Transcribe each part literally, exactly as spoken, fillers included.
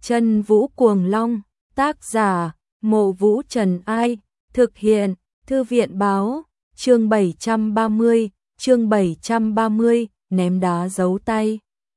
Chân Vũ Cuồng Long, tác giả, Mộ Vũ Trần Ai, thực hiện, Thư viện báo, chương bảy trăm ba mươi, chương bảy trăm ba mươi, ném đá giấu tay.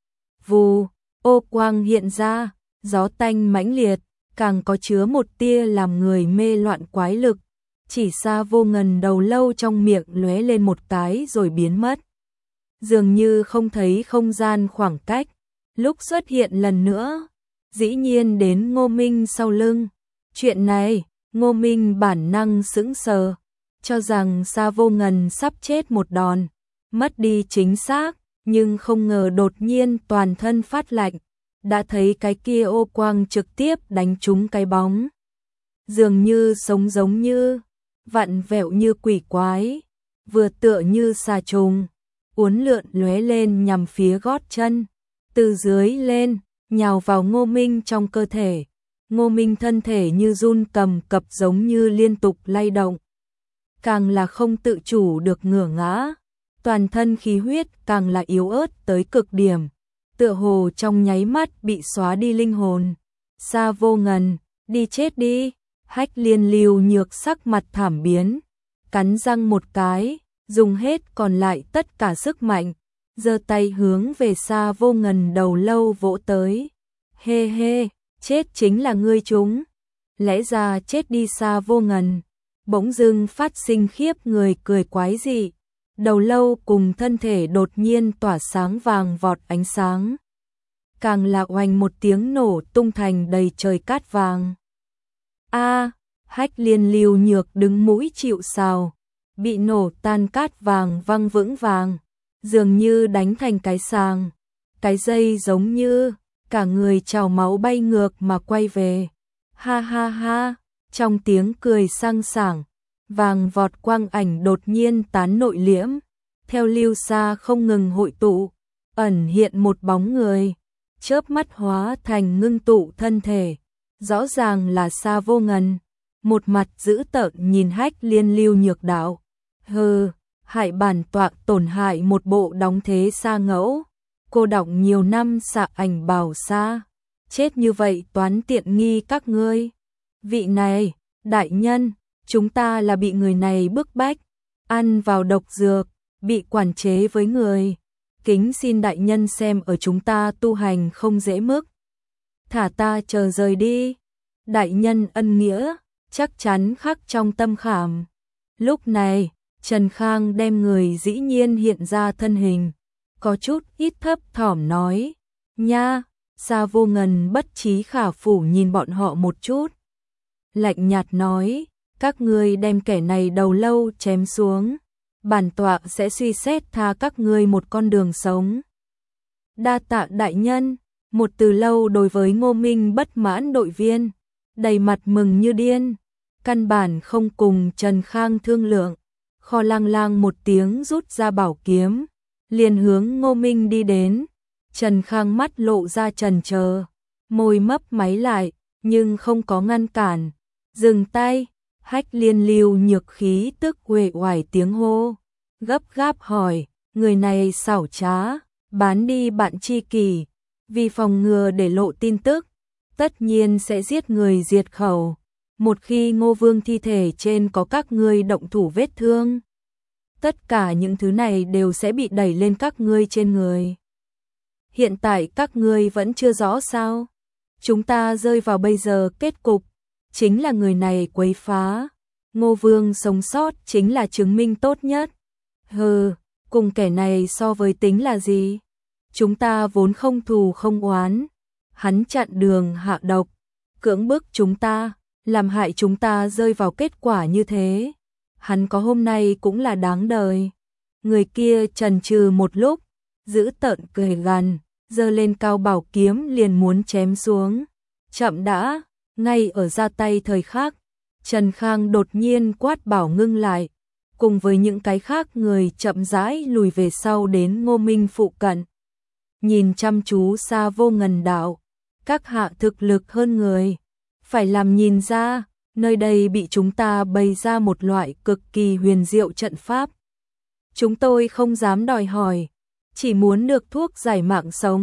Vù, ô quang hiện ra, gió tanh mãnh liệt, càng có chứa một tia làm người mê loạn quái lực. Chỉ xa Vô Ngần đầu lâu trong miệng lóe lên một cái rồi biến mất. Dường như không thấy không gian khoảng cách, lúc xuất hiện lần nữa, dĩ nhiên đến Ngô Minh sau lưng. Chuyện này, Ngô Minh bản năng sững sờ, cho rằng Sa Vô Ngần sắp chết một đòn, mất đi chính xác, nhưng không ngờ đột nhiên toàn thân phát lạnh, đã thấy cái kia ô quang trực tiếp đánh trúng cái bóng. Dường như sống giống như, vặn vẹo như quỷ quái, vừa tựa như xà trùng, uốn lượn lóe lên nhằm phía gót chân, từ dưới lên, nhào vào Ngô Minh trong cơ thể. Ngô Minh thân thể như run cầm cập giống như liên tục lay động. Càng là không tự chủ được ngửa ngã, toàn thân khí huyết càng là yếu ớt tới cực điểm, tựa hồ trong nháy mắt bị xóa đi linh hồn. Sa Vô Ngần, đi chết đi. Hách Liên Lưu Nhược sắc mặt thảm biến, cắn răng một cái, dùng hết còn lại tất cả sức mạnh, giơ tay hướng về Sa Vô Ngần đầu lâu vỗ tới. Hê hê, chết chính là ngươi chúng. Lẽ ra chết đi. Sa Vô Ngần bỗng dưng phát sinh khiếp người cười quái dị, đầu lâu cùng thân thể đột nhiên tỏa sáng vàng vọt ánh sáng, càng là oanh một tiếng nổ tung thành đầy trời cát vàng. A, à, Hách Liên Lưu Nhược đứng mũi chịu sào, bị nổ tan cát vàng văng vững vàng, dường như đánh thành cái sàng, cái dây giống như cả người trào máu bay ngược mà quay về. Ha ha ha, trong tiếng cười sang sảng, vàng vọt quang ảnh đột nhiên tán nội liễm, theo lưu xa không ngừng hội tụ, ẩn hiện một bóng người, chớp mắt hóa thành ngưng tụ thân thể. Rõ ràng là Sa Vô Ngần, một mặt dữ tợn nhìn Hách Liên Lưu Nhược đạo. Hừ, hại bản tọa tổn hại một bộ đóng thế Sa ngẫu, cô đọc nhiều năm xạ ảnh bảo Sa, chết như vậy toán tiện nghi các ngươi. Vị này, đại nhân, chúng ta là bị người này bức bách, ăn vào độc dược, bị quản chế với người. Kính xin đại nhân xem ở chúng ta tu hành không dễ mức, thả ta chờ rời đi. Đại nhân ân nghĩa, chắc chắn khắc trong tâm khảm. Lúc này, Trần Khang đem người dĩ nhiên hiện ra thân hình, có chút ít thấp thỏm nói. Nha, Sa Vô Ngần bất trí khả phủ nhìn bọn họ một chút, lạnh nhạt nói, các ngươi đem kẻ này đầu lâu chém xuống, bản tọa sẽ suy xét tha các ngươi một con đường sống. Đa tạ đại nhân. Một từ lâu đối với Ngô Minh bất mãn đội viên, đầy mặt mừng như điên, căn bản không cùng Trần Khang thương lượng, kho lang lang một tiếng rút ra bảo kiếm, liền hướng Ngô Minh đi đến. Trần Khang mắt lộ ra chần chờ, môi mấp máy lại, nhưng không có ngăn cản. Dừng tay. Hách Liên Lưu Nhược khí tức uể oải tiếng hô, gấp gáp hỏi, người này xảo trá, bán đi bạn tri kỷ, vì phòng ngừa để lộ tin tức, tất nhiên sẽ giết người diệt khẩu. Một khi Ngô Vương thi thể trên có các ngươi động thủ vết thương, tất cả những thứ này đều sẽ bị đẩy lên các ngươi trên người. Hiện tại các ngươi vẫn chưa rõ sao? Chúng ta rơi vào bây giờ kết cục, chính là người này quấy phá. Ngô Vương sống sót chính là chứng minh tốt nhất. Hừ, cùng kẻ này so với tính là gì? Chúng ta vốn không thù không oán, hắn chặn đường hạ độc, cưỡng bức chúng ta, làm hại chúng ta rơi vào kết quả như thế. Hắn có hôm nay cũng là đáng đời. Người kia chần chừ một lúc, giữ tợn cười gằn, giơ lên cao bảo kiếm liền muốn chém xuống. Chậm đã, ngay ở ra tay thời khắc, Trần Khang đột nhiên quát bảo ngưng lại, cùng với những cái khác người chậm rãi lùi về sau đến Ngô Minh phụ cận. Nhìn chăm chú Sa Vô Ngần đạo, các hạ thực lực hơn người, phải làm nhìn ra, nơi đây bị chúng ta bày ra một loại cực kỳ huyền diệu trận pháp. Chúng tôi không dám đòi hỏi, chỉ muốn được thuốc giải mạng sống,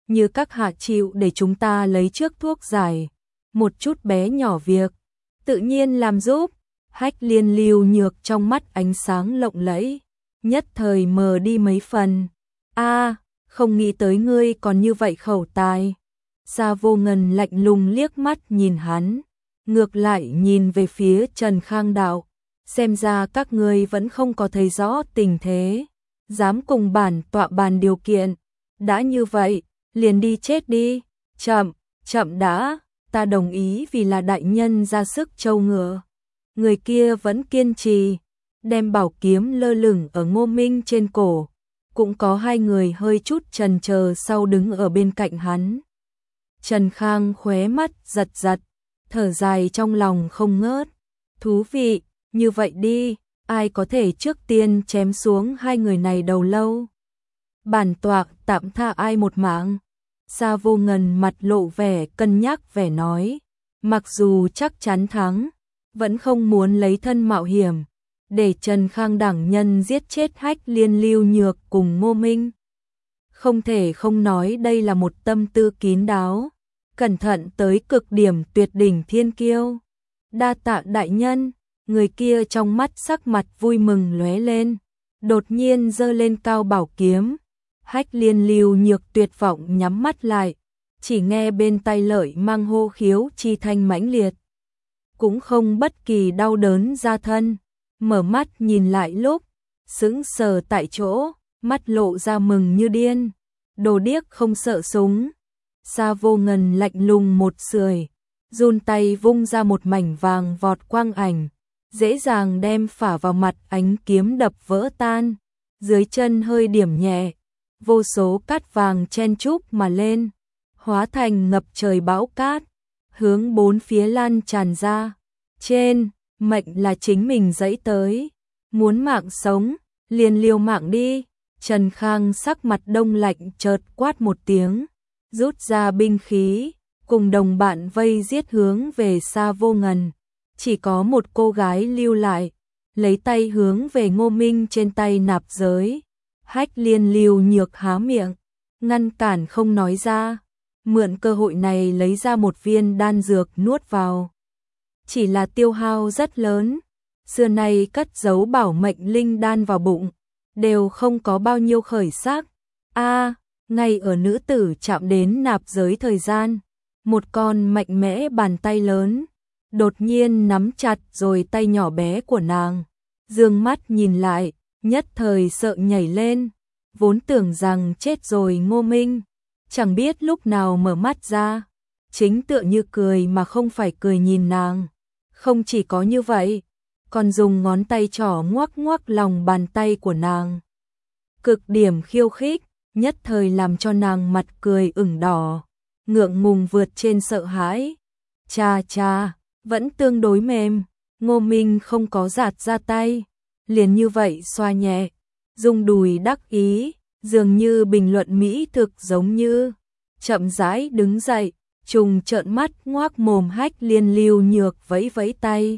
như các hạ chịu để chúng ta lấy trước thuốc giải, một chút bé nhỏ việc, tự nhiên làm giúp. Hách Liên Lưu Nhược trong mắt ánh sáng lộng lẫy, nhất thời mờ đi mấy phần. A, không nghĩ tới ngươi còn như vậy khẩu tài. Sa Vô Ngân lạnh lùng liếc mắt nhìn hắn, ngược lại nhìn về phía Trần Khang Đạo, xem ra các ngươi vẫn không có thấy rõ tình thế, dám cùng bản tọa bàn điều kiện, đã như vậy, liền đi chết đi. Chậm, chậm đã, ta đồng ý vì là đại nhân ra sức trâu ngựa. Người kia vẫn kiên trì, đem bảo kiếm lơ lửng ở Ngô Minh trên cổ, cũng có hai người hơi chút chần chờ sau đứng ở bên cạnh hắn. Trần Khang khóe mắt giật giật, thở dài trong lòng không ngớt. Thú vị, như vậy đi, ai có thể trước tiên chém xuống hai người này đầu lâu? Bản tọa tạm tha ai một mạng. Sa Vô Ngân mặt lộ vẻ cân nhắc vẻ nói, mặc dù chắc chắn thắng, vẫn không muốn lấy thân mạo hiểm, để Trần Khang đẳng nhân giết chết Hách Liên Lưu Nhược cùng Ngô Minh. Không thể không nói đây là một tâm tư kín đáo, cẩn thận tới cực điểm tuyệt đỉnh thiên kiêu. Đa tạ đại nhân, người kia trong mắt sắc mặt vui mừng lóe lên, đột nhiên giơ lên cao bảo kiếm. Hách Liên Lưu Nhược tuyệt vọng nhắm mắt lại, chỉ nghe bên tai lợi mang hô khiếu chi thanh mãnh liệt, cũng không bất kỳ đau đớn ra thân, mở mắt nhìn lại lúc, sững sờ tại chỗ, mắt lộ ra mừng như điên, đồ điếc không sợ súng. Sa Vô Ngân lạnh lùng một sưởi, run tay vung ra một mảnh vàng vọt quang ảnh, dễ dàng đem phả vào mặt ánh kiếm đập vỡ tan, dưới chân hơi điểm nhẹ, vô số cát vàng chen chúc mà lên, hóa thành ngập trời bão cát, hướng bốn phía lan tràn ra. Trên, mệnh là chính mình dẫy tới, muốn mạng sống, liền liều mạng đi. Trần Khang sắc mặt đông lạnh chợt quát một tiếng, rút ra binh khí, cùng đồng bạn vây giết hướng về Sa Vô Ngân. Chỉ có một cô gái lưu lại, lấy tay hướng về Ngô Minh trên tay nạp giới. Hách Liên Lưu Nhược há miệng, ngăn cản không nói ra, mượn cơ hội này lấy ra một viên đan dược nuốt vào. Chỉ là tiêu hao rất lớn, xưa nay cất giấu bảo mệnh linh đan vào bụng, đều không có bao nhiêu khởi sắc. A, ngay ở nữ tử chạm đến nạp giới thời gian, một con mạnh mẽ bàn tay lớn, đột nhiên nắm chặt rồi tay nhỏ bé của nàng, dương mắt nhìn lại, nhất thời sợ nhảy lên, vốn tưởng rằng chết rồi Ngô Minh, chẳng biết lúc nào mở mắt ra, chính tựa như cười mà không phải cười nhìn nàng. Không chỉ có như vậy, còn dùng ngón tay trỏ ngoắc ngoắc lòng bàn tay của nàng. Cực điểm khiêu khích, nhất thời làm cho nàng mặt cười ửng đỏ, ngượng ngùng vượt trên sợ hãi. Cha cha, vẫn tương đối mềm, Ngô Minh không có giạt ra tay, liền như vậy xoa nhẹ, dùng đùi đắc ý, dường như bình luận mỹ thực giống như, chậm rãi đứng dậy. Trùng trợn mắt ngoác mồm. Hách Liên Lưu Nhược vẫy vẫy tay.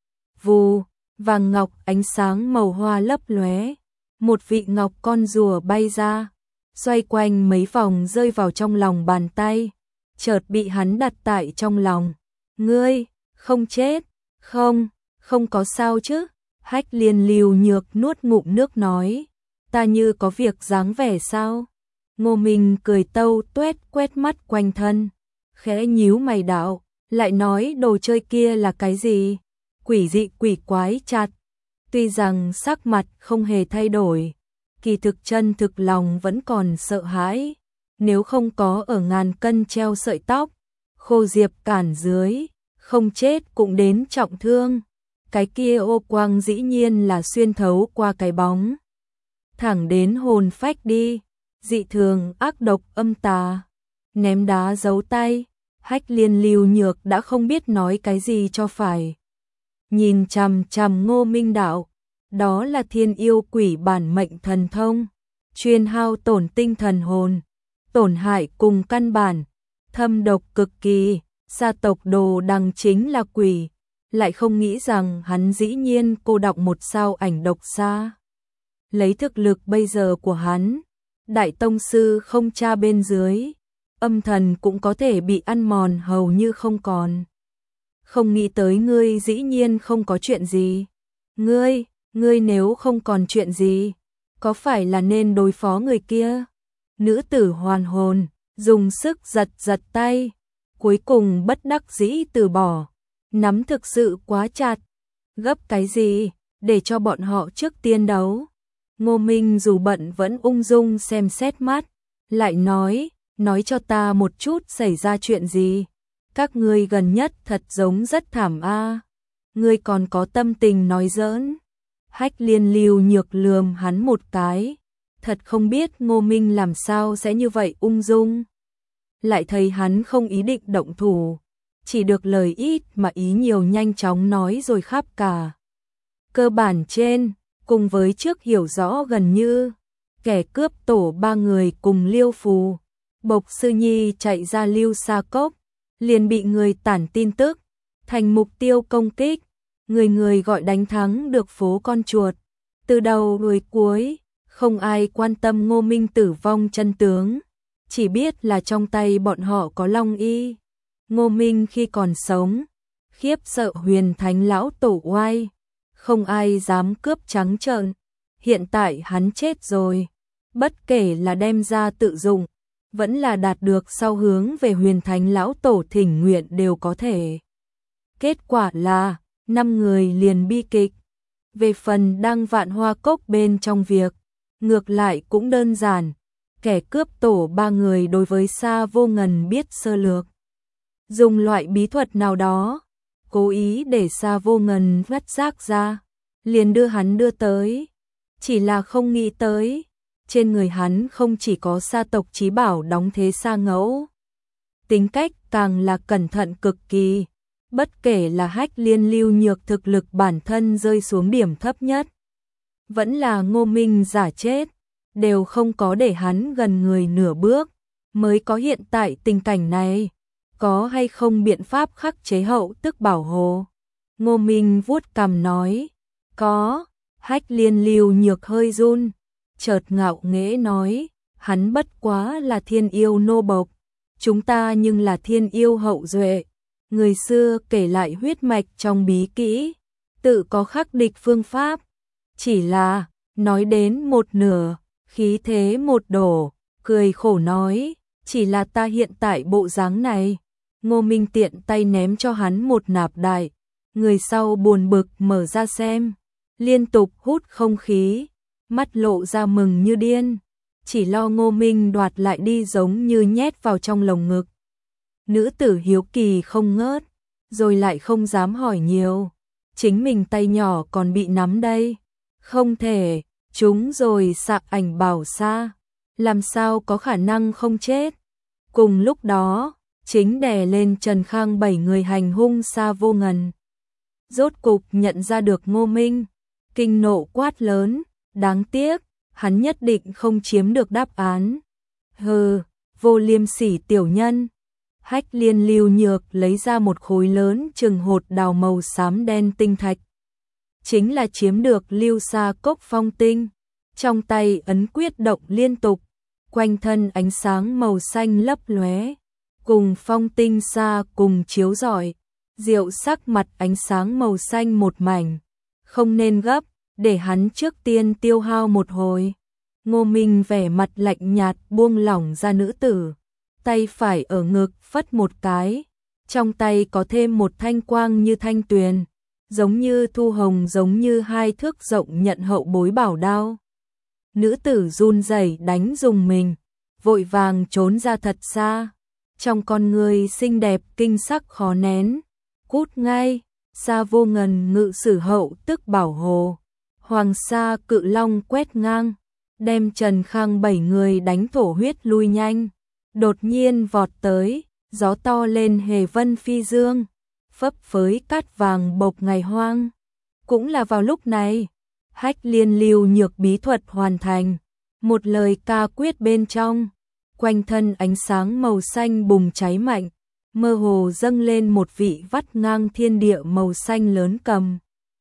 Vù, vàng ngọc ánh sáng màu hoa lấp lóe, một vị ngọc con rùa bay ra, xoay quanh mấy vòng rơi vào trong lòng bàn tay, chợt bị hắn đặt tại trong lòng. Ngươi, không chết, không, không có sao chứ? Hách Liên Lưu Nhược nuốt ngụm nước nói, ta như có việc dáng vẻ sao? Ngô Minh cười tâu tuét quét mắt quanh thân, khẽ nhíu mày đạo, lại nói đồ chơi kia là cái gì? Quỷ dị quỷ quái chặt. Tuy rằng sắc mặt không hề thay đổi, kỳ thực chân thực lòng vẫn còn sợ hãi. Nếu không có ở ngàn cân treo sợi tóc, khô diệp cản dưới, không chết cũng đến trọng thương. Cái kia ô quang dĩ nhiên là xuyên thấu qua cái bóng, thẳng đến hồn phách đi, dị thường ác độc âm tà. Ném đá giấu tay, Hách Liên Lưu Nhược đã không biết nói cái gì cho phải. Nhìn chằm chằm Ngô Minh đạo, đó là thiên yêu quỷ bản mệnh thần thông, chuyên hao tổn tinh thần hồn, tổn hại cùng căn bản, thâm độc cực kỳ. Gia tộc Đồ Đằng chính là quỷ, lại không nghĩ rằng hắn dĩ nhiên cô đọc một sao ảnh độc xa. Lấy thực lực bây giờ của hắn, đại tông sư không tra bên dưới, âm thần cũng có thể bị ăn mòn hầu như không còn. Không nghĩ tới ngươi dĩ nhiên không có chuyện gì. Ngươi, ngươi nếu không còn chuyện gì, có phải là nên đối phó người kia? Nữ tử hoàn hồn, dùng sức giật giật tay, cuối cùng bất đắc dĩ từ bỏ, nắm thực sự quá chặt. Gấp cái gì, để cho bọn họ trước tiên đấu. Ngô Minh dù bận vẫn ung dung xem xét mắt, lại nói, nói cho ta một chút xảy ra chuyện gì. Các ngươi gần nhất thật giống rất thảm a. Ngươi còn có tâm tình nói giỡn. Hách Liên Lưu nhược lườm hắn một cái, thật không biết Ngô Minh làm sao sẽ như vậy ung dung. Lại thấy hắn không ý định động thủ, chỉ được lời ít mà ý nhiều nhanh chóng nói rồi khắp cả. Cơ bản trên, cùng với trước hiểu rõ gần như, kẻ cướp tổ ba người cùng Liêu Phù, Bộc Sư Nhi chạy ra Lưu Sa Cốc, liền bị người tản tin tức, thành mục tiêu công kích, người người gọi đánh thắng được phố con chuột. Từ đầu đuôi cuối, không ai quan tâm Ngô Minh tử vong chân tướng, chỉ biết là trong tay bọn họ có Long Y. Ngô Minh khi còn sống, khiếp sợ Huyền Thánh lão tổ oai, không ai dám cướp trắng trợn. Hiện tại hắn chết rồi, bất kể là đem ra tự dụng, vẫn là đạt được sau hướng về Huyền Thánh lão tổ thỉnh nguyện đều có thể. Kết quả là, năm người liền bi kịch. Về phần Đăng Vạn Hoa Cốc bên trong việc, ngược lại cũng đơn giản, kẻ cướp tổ ba người đối với Sa Vô Ngần biết sơ lược. Dùng loại bí thuật nào đó, cố ý để Sa Vô Ngần vắt rác ra, liền đưa hắn đưa tới. Chỉ là không nghĩ tới, trên người hắn không chỉ có sa tộc chí bảo đóng thế sa ngẫu. Tính cách càng là cẩn thận cực kỳ, bất kể là Hách Liên Lưu nhược thực lực bản thân rơi xuống điểm thấp nhất, vẫn là Ngô Minh giả chết, đều không có để hắn gần người nửa bước, mới có hiện tại tình cảnh này. Có hay không biện pháp khắc chế hậu tức bảo hộ? Ngô Minh vuốt cằm nói, có. Hách Liên Lưu nhược hơi run, chợt ngạo nghễ nói, hắn bất quá là thiên yêu nô bộc, chúng ta nhưng là thiên yêu hậu duệ. Người xưa kể lại huyết mạch trong bí kỹ, tự có khắc địch phương pháp. Chỉ là, nói đến một nửa, khí thế một đổ, cười khổ nói, chỉ là ta hiện tại bộ dáng này. Ngô Minh tiện tay ném cho hắn một nạp đại, người sau buồn bực mở ra xem, liên tục hút không khí, mắt lộ ra mừng như điên, chỉ lo Ngô Minh đoạt lại đi giống như nhét vào trong lồng ngực. Nữ tử hiếu kỳ không ngớt, rồi lại không dám hỏi nhiều, chính mình tay nhỏ còn bị nắm đây, không thể, chúng rồi xạ ảnh bảo xa, làm sao có khả năng không chết. Cùng lúc đó, chính đè lên Trần Khang bảy người hành hung Sa Vô Ngần. Rốt cục nhận ra được Ngô Minh, kinh nộ quát lớn, đáng tiếc, hắn nhất định không chiếm được đáp án. Hừ, vô liêm sỉ tiểu nhân. Hách Liên Lưu nhược lấy ra một khối lớn chừng hột đào màu xám đen tinh thạch. Chính là chiếm được Lưu Sa Cốc phong tinh. Trong tay ấn quyết động liên tục, quanh thân ánh sáng màu xanh lấp lóe, cùng phong tinh xa cùng chiếu rọi, diệu sắc mặt ánh sáng màu xanh một mảnh. Không nên gấp, để hắn trước tiên tiêu hao một hồi. Ngô Minh vẻ mặt lạnh nhạt buông lỏng ra nữ tử, tay phải ở ngực phất một cái, trong tay có thêm một thanh quang như thanh tuyền, giống như thu hồng, giống như hai thước rộng nhận hậu bối bảo đao. Nữ tử run rẩy đánh dùng mình, vội vàng trốn ra thật xa, trong con người xinh đẹp kinh sắc khó nén. Cút ngay. Sa Vô Ngần ngự sử hậu tức bảo hộ, Hoàng Sa Cự Long quét ngang, đem Trần Khang bảy người đánh thổ huyết lui nhanh. Đột nhiên vọt tới, gió to lên hề vân phi dương, phấp phới cát vàng bộc ngày hoang. Cũng là vào lúc này, Hách Liên Lưu nhược bí thuật hoàn thành, một lời ca quyết bên trong, quanh thân ánh sáng màu xanh bùng cháy mạnh, mơ hồ dâng lên một vị vắt ngang thiên địa màu xanh lớn cầm.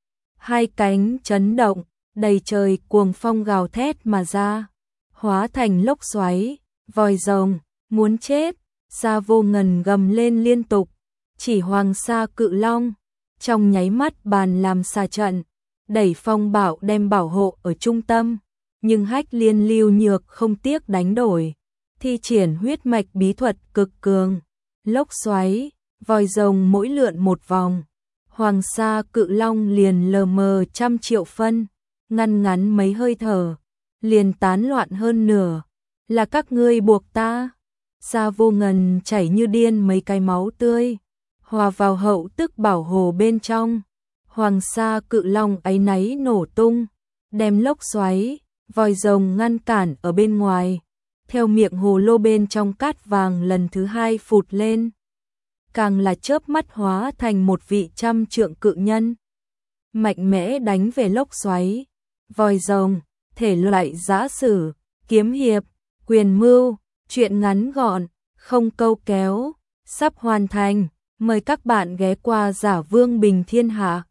Hai cánh chấn động, đầy trời cuồng phong gào thét mà ra, hóa thành lốc xoáy, vòi rồng, muốn chết. Sa Vô Ngần gầm lên liên tục, chỉ Hoàng Sa Cự Long, trong nháy mắt bàn làm xa trận, đẩy phong bảo đem bảo hộ ở trung tâm, nhưng Hách Liên Lưu Nhược không tiếc đánh đổi, thi triển huyết mạch bí thuật cực cường, lốc xoáy, vòi rồng mỗi lượn một vòng, Hoàng Sa Cự Long liền lờ mờ trăm triệu phân, ngăn ngắn mấy hơi thở, liền tán loạn hơn nửa, là các ngươi buộc ta. Sa Vô Ngần chảy như điên mấy cái máu tươi, hòa vào hậu tức bảo hồ bên trong. Hoàng Sa Cự Long áy náy nổ tung, đem lốc xoáy, vòi rồng ngăn cản ở bên ngoài. Theo miệng hồ lô bên trong cát vàng lần thứ hai phụt lên, càng là chớp mắt hóa thành một vị trăm trượng cự nhân, mạnh mẽ đánh về lốc xoáy, vòi rồng, thể loại giã sử, kiếm hiệp, quyền mưu, truyện ngắn gọn, không câu kéo, sắp hoàn thành. Mời các bạn ghé qua Giả Vương Bình Thiên Hạ.